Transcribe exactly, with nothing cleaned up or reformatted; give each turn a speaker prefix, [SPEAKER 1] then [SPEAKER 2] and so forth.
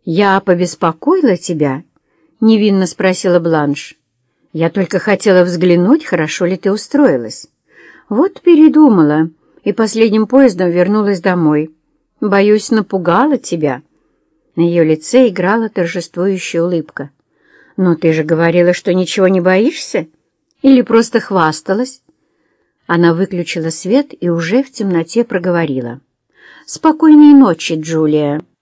[SPEAKER 1] «Я побеспокоила тебя?» — невинно спросила Бланш. «Я только хотела взглянуть, хорошо ли ты устроилась. Вот передумала и последним поездом вернулась домой. Боюсь, напугала тебя». На ее лице играла торжествующая улыбка. «Но ты же говорила, что ничего не боишься? Или просто хвасталась?» Она выключила свет и уже в темноте проговорила. «Спокойной ночи, Джулия».